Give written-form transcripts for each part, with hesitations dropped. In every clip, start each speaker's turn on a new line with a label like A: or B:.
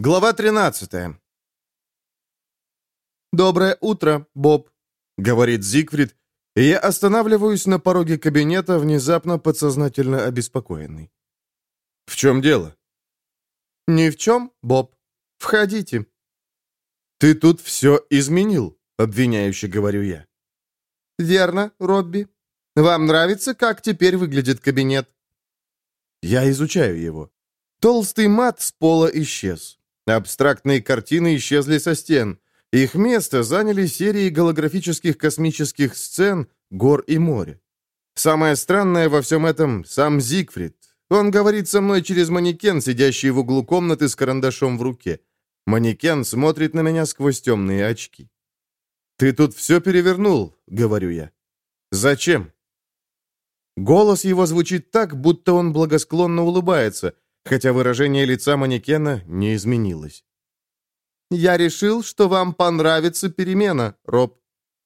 A: Глава 13.
B: «Доброе утро, Боб»,
A: — говорит Зигфрид, и я останавливаюсь на пороге кабинета, внезапно подсознательно обеспокоенный. «В чем дело?»
B: «Ни в чем, Боб. Входите».
A: «Ты тут все изменил», — обвиняюще говорю я.
B: «Верно, Робби. Вам нравится, как теперь выглядит кабинет?»
A: Я изучаю его. Толстый мат с пола исчез. Абстрактные картины исчезли со стен. Их место заняли серии голографических космических сцен, гор и моря. Самое странное во всем этом — сам Зигфрид. Он говорит со мной через манекен, сидящий в углу комнаты с карандашом в руке. Манекен смотрит на меня сквозь темные очки. «Ты тут все перевернул», — говорю я. «Зачем?» Голос его звучит так, будто он благосклонно улыбается, хотя выражение лица манекена не изменилось.
B: «Я решил, что вам понравится перемена, Роб».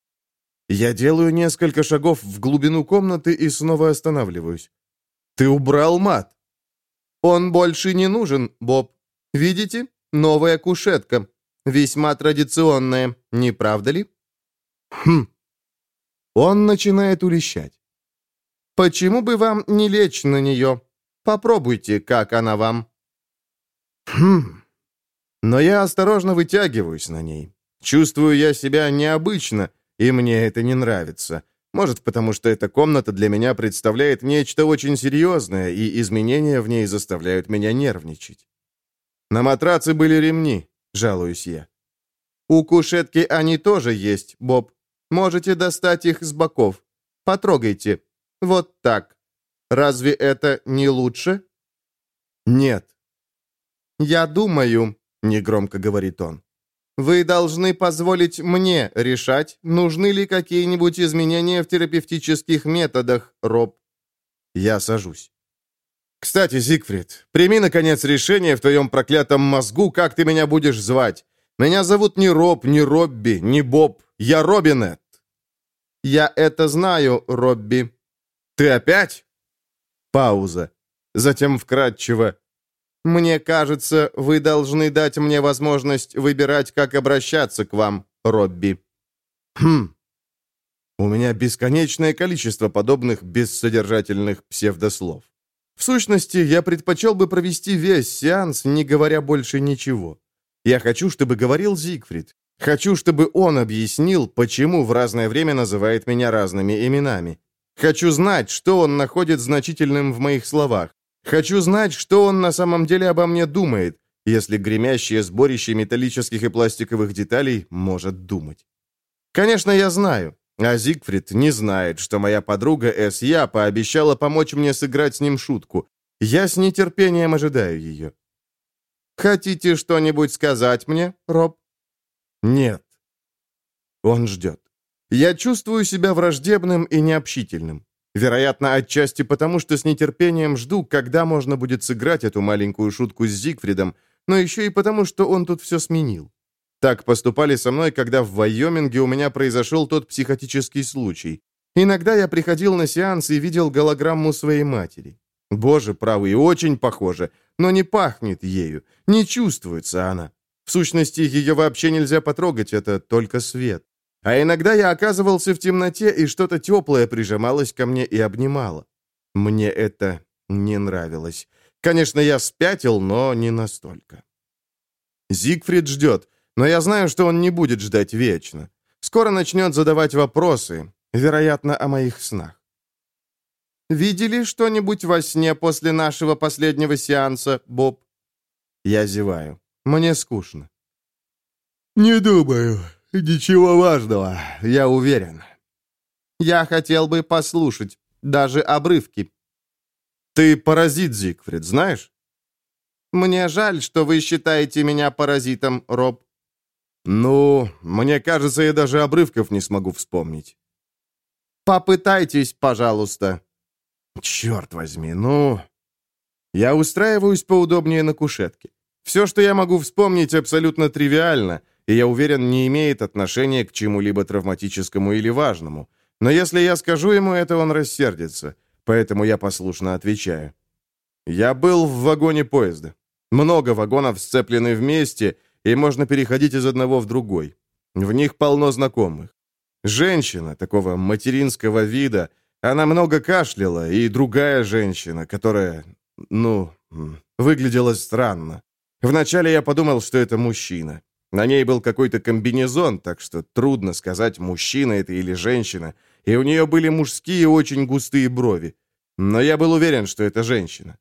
A: Я делаю несколько шагов в глубину комнаты и снова останавливаюсь. «Ты убрал мат?»
B: «Он больше не нужен, Боб. Видите? Новая кушетка. Весьма традиционная, не правда ли?»
A: «Хм». Он начинает улещать.
B: «Почему бы вам не лечь на нее? Попробуйте, как она вам».
A: «Хм». Но я осторожно вытягиваюсь на ней. Чувствую я себя необычно, и мне это не нравится. Может, потому что эта комната для меня представляет нечто очень серьезное, и изменения в ней заставляют меня нервничать. На матраце были ремни, жалуюсь я.
B: «У кушетки они тоже есть, Боб. Можете достать их с боков. Потрогайте. Вот так. Разве это не лучше?»
A: «Нет».
B: «Я думаю», — негромко говорит он, «вы должны позволить мне решать, нужны ли какие-нибудь изменения в терапевтических методах, Роб».
A: Я сажусь. «Кстати, Зигфрид, прими, наконец, решение в твоем проклятом мозгу, как ты меня будешь звать. Меня зовут не Роб, не Робби, не Боб. Я Робинет».
B: «Я это знаю, Робби».
A: «Ты опять?» Пауза. Затем вкратчиво.
B: «Мне кажется, вы должны дать мне возможность выбирать, как обращаться к вам, Робби».
A: «Хм. У меня бесконечное количество подобных бессодержательных псевдослов. В сущности, я предпочел бы провести весь сеанс, не говоря больше ничего. Я хочу, чтобы говорил Зигфрид. Хочу, чтобы он объяснил, почему в разное время называет меня разными именами. Хочу знать, что он находит значительным в моих словах. Хочу знать, что он на самом деле обо мне думает, если гремящее сборище металлических и пластиковых деталей может думать. Конечно, я знаю, а Зигфрид не знает, что моя подруга С.Я. пообещала помочь мне сыграть с ним шутку. Я с нетерпением ожидаю ее.
B: «Хотите что-нибудь сказать мне, Роб?»
A: «Нет». Он ждет. Я чувствую себя враждебным и необщительным. Вероятно, отчасти потому, что с нетерпением жду, когда можно будет сыграть эту маленькую шутку с Зигфридом, но еще и потому, что он тут все сменил. Так поступали со мной, когда в Вайоминге у меня произошел тот психотический случай. Иногда я приходил на сеанс и видел голограмму своей матери. Боже правый, очень похоже, но не пахнет ею, не чувствуется она. В сущности, ее вообще нельзя потрогать, это только свет. А иногда я оказывался в темноте, и что-то теплое прижималось ко мне и обнимало. Мне это не нравилось. Конечно, я спятил, но не настолько. Зигфрид ждет, но я знаю, что он не будет ждать вечно. Скоро начнет задавать вопросы, вероятно, о моих снах.
B: «Видели что-нибудь во сне после нашего последнего сеанса, Боб?»
A: Я зеваю. Мне скучно.
B: «Не думаю.
A: Ничего важного, я уверен».
B: «Я хотел бы послушать, даже обрывки».
A: «Ты паразит, Зигфрид, знаешь?»
B: «Мне жаль, что вы считаете меня паразитом, Роб».
A: «Ну, мне кажется, я даже обрывков не смогу вспомнить».
B: «Попытайтесь, пожалуйста».
A: «Черт возьми, ну...» Я устраиваюсь поудобнее на кушетке. Все, что я могу вспомнить, абсолютно тривиально, и, я уверен, не имеет отношения к чему-либо травматическому или важному. Но если я скажу ему это, он рассердится, поэтому я послушно отвечаю. Я был в вагоне поезда. Много вагонов сцеплены вместе, и можно переходить из одного в другой. В них полно знакомых. Женщина такого материнского вида, она много кашляла, и другая женщина, которая, выглядела странно. Вначале я подумал, что это мужчина. На ней был какой-то комбинезон, так что трудно сказать, мужчина это или женщина, и у нее были мужские очень густые брови. Но я был уверен, что это женщина.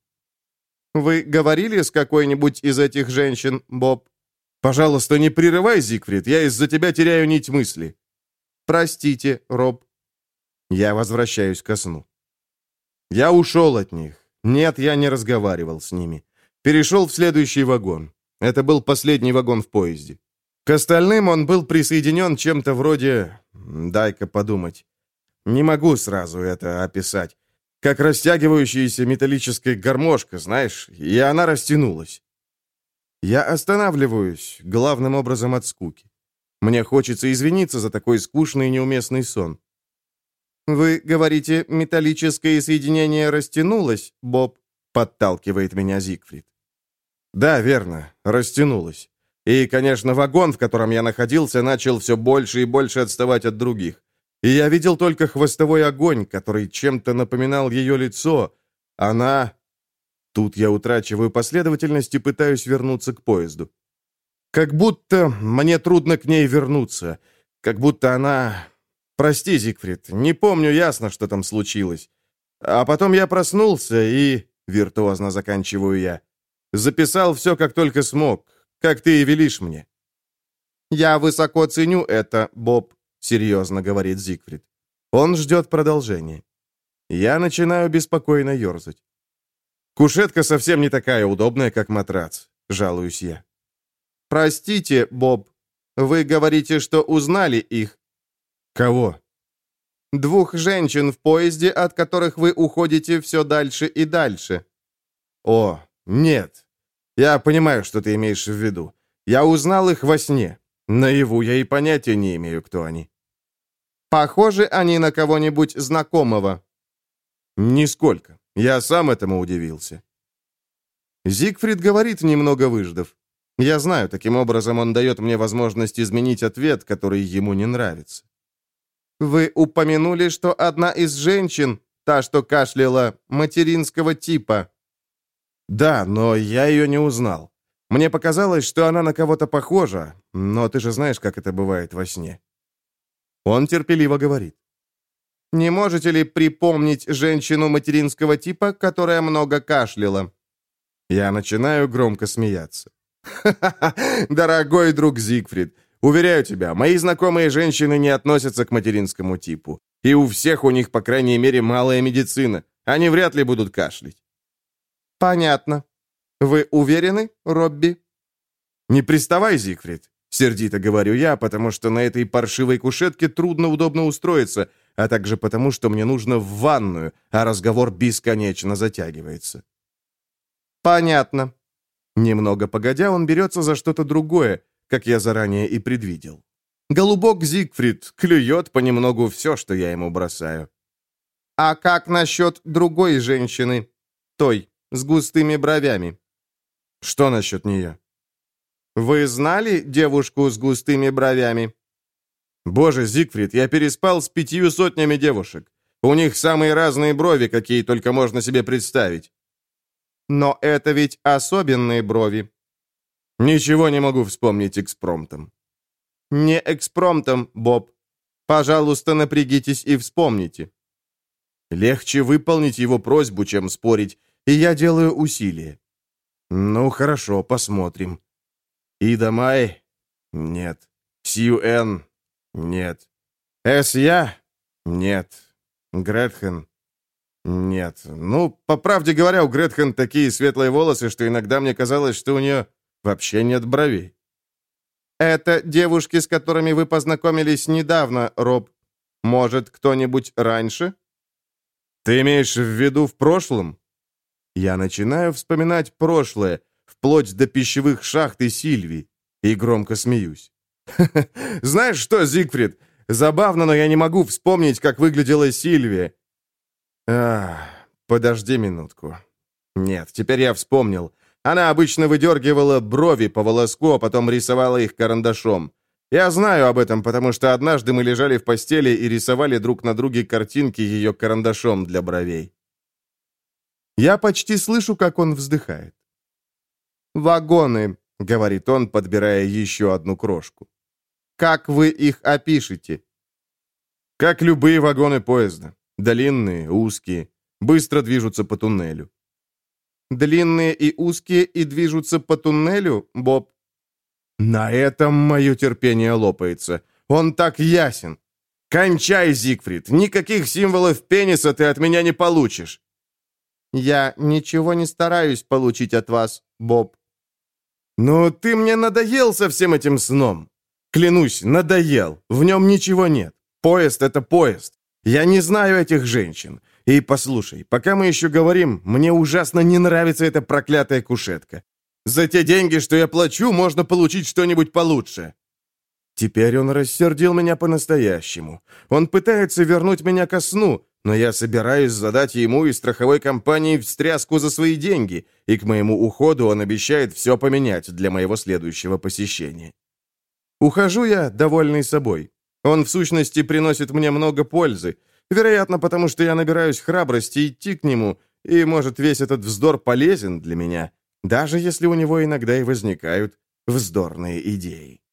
B: «Вы говорили с какой-нибудь из этих женщин, Боб?»
A: «Пожалуйста, не прерывай, Зигфрид, я из-за тебя теряю нить мысли».
B: «Простите, Роб».
A: Я возвращаюсь ко сну. Я ушел от них. Нет, я не разговаривал с ними. Перешел в следующий вагон. Это был последний вагон в поезде. К остальным он был присоединен чем-то вроде... Дай-ка подумать. Не могу сразу это описать. Как растягивающаяся металлическая гармошка, знаешь, и она растянулась. Я останавливаюсь, главным образом от скуки. Мне хочется извиниться за такой скучный и неуместный сон.
B: «Вы говорите, металлическое соединение растянулось, Боб?» — подталкивает меня Зигфрид.
A: Да, верно, растянулось. И, конечно, вагон, в котором я находился, начал все больше и больше отставать от других. И я видел только хвостовой огонь, который чем-то напоминал ее лицо. Она... Тут я утрачиваю последовательность и пытаюсь вернуться к поезду. Как будто мне трудно к ней вернуться. Как будто она... Прости, Зигфрид, не помню ясно, что там случилось. А потом я проснулся и... Виртуозно заканчиваю я. Записал все, как только смог, как ты и велишь мне.
B: «Я высоко ценю это, Боб», — серьезно говорит Зигфрид.
A: Он ждет продолжения. Я начинаю беспокойно ерзать. Кушетка совсем не такая удобная, как матрац, жалуюсь я.
B: «Простите, Боб, вы говорите, что узнали их».
A: «Кого?»
B: «Двух женщин в поезде, от которых вы уходите все дальше и дальше».
A: «О, нет. Я понимаю, что ты имеешь в виду. Я узнал их во сне. Наяву я и понятия не имею, кто они».
B: «Похожи они на кого-нибудь знакомого?»
A: «Нисколько. Я сам этому удивился». Зигфрид говорит, немного выждав. Я знаю, таким образом он дает мне возможность изменить ответ, который ему не нравится.
B: «Вы упомянули, что одна из женщин, та, что кашляла, материнского типа».
A: «Да, но я ее не узнал. Мне показалось, что она на кого-то похожа, но ты же знаешь, как это бывает во сне». Он терпеливо говорит.
B: «Не можете ли припомнить женщину материнского типа, которая много кашляла?»
A: Я начинаю громко смеяться. «Ха-ха-ха! Дорогой друг Зигфрид, уверяю тебя, мои знакомые женщины не относятся к материнскому типу. И у всех у них, по крайней мере, малая медицина. Они вряд ли будут кашлять».
B: «Понятно. Вы уверены, Робби?»
A: «Не приставай, Зигфрид», — сердито говорю я, потому что на этой паршивой кушетке трудно удобно устроиться, а также потому, что мне нужно в ванную, а разговор бесконечно затягивается.
B: «Понятно».
A: Немного погодя, он берется за что-то другое, как я заранее и предвидел. Голубок Зигфрид клюет понемногу все, что я ему бросаю.
B: «А как насчет другой женщины? Той, с густыми бровями?»
A: «Что насчет нее?»
B: «Вы знали девушку с густыми бровями?»
A: «Боже, Зигфрид, я переспал с 500 девушек. У них самые разные брови, какие только можно себе представить».
B: «Но это ведь особенные брови».
A: «Ничего не могу вспомнить экспромтом».
B: «Не экспромтом, Боб. Пожалуйста, напрягитесь и вспомните».
A: Легче выполнить его просьбу, чем спорить, и я делаю усилие. Ну, хорошо, посмотрим. Ида Май? Нет. Сью Эн? Нет. Эс Я? Нет. Гретхен? Нет. Ну, по правде говоря, у Гретхен такие светлые волосы, что иногда мне казалось, что у нее вообще нет бровей.
B: «Это девушки, с которыми вы познакомились недавно, Роб. Может, кто-нибудь раньше?»
A: «Ты имеешь в виду в прошлом?» Я начинаю вспоминать прошлое, вплоть до пищевых шахт и Сильвии, и громко смеюсь. «Знаешь что, Зигфрид, забавно, но я не могу вспомнить, как выглядела Сильвия». Подожди минутку. Нет, теперь я вспомнил. Она обычно выдергивала брови по волоску, а потом рисовала их карандашом. Я знаю об этом, потому что однажды мы лежали в постели и рисовали друг на друге картинки ее карандашом для бровей. Я почти слышу, как он вздыхает. «Вагоны», — говорит он, подбирая еще одну крошку. «Как вы их опишете?» «Как любые вагоны поезда. Длинные, узкие, быстро движутся по туннелю». «Длинные и узкие и движутся по туннелю, Боб?» На этом мое терпение лопается. Он так ясен. «Кончай, Зигфрид! Никаких символов пениса ты от меня не получишь!» «Я ничего не стараюсь получить от вас, Боб». «Ну, ты мне надоел со всем этим сном. Клянусь, надоел. В нем ничего нет. Поезд — это поезд. Я не знаю этих женщин. И послушай, пока мы еще говорим, мне ужасно не нравится эта проклятая кушетка. За те деньги, что я плачу, можно получить что-нибудь получше». Теперь он рассердил меня по-настоящему. Он пытается вернуть меня ко сну, но я собираюсь задать ему и страховой компании встряску за свои деньги, и к моему уходу он обещает все поменять для моего следующего посещения. Ухожу я, довольный собой. Он, в сущности, приносит мне много пользы, вероятно, потому что я набираюсь храбрости идти к нему, и, может, весь этот вздор полезен для меня, даже если у него иногда и возникают вздорные идеи.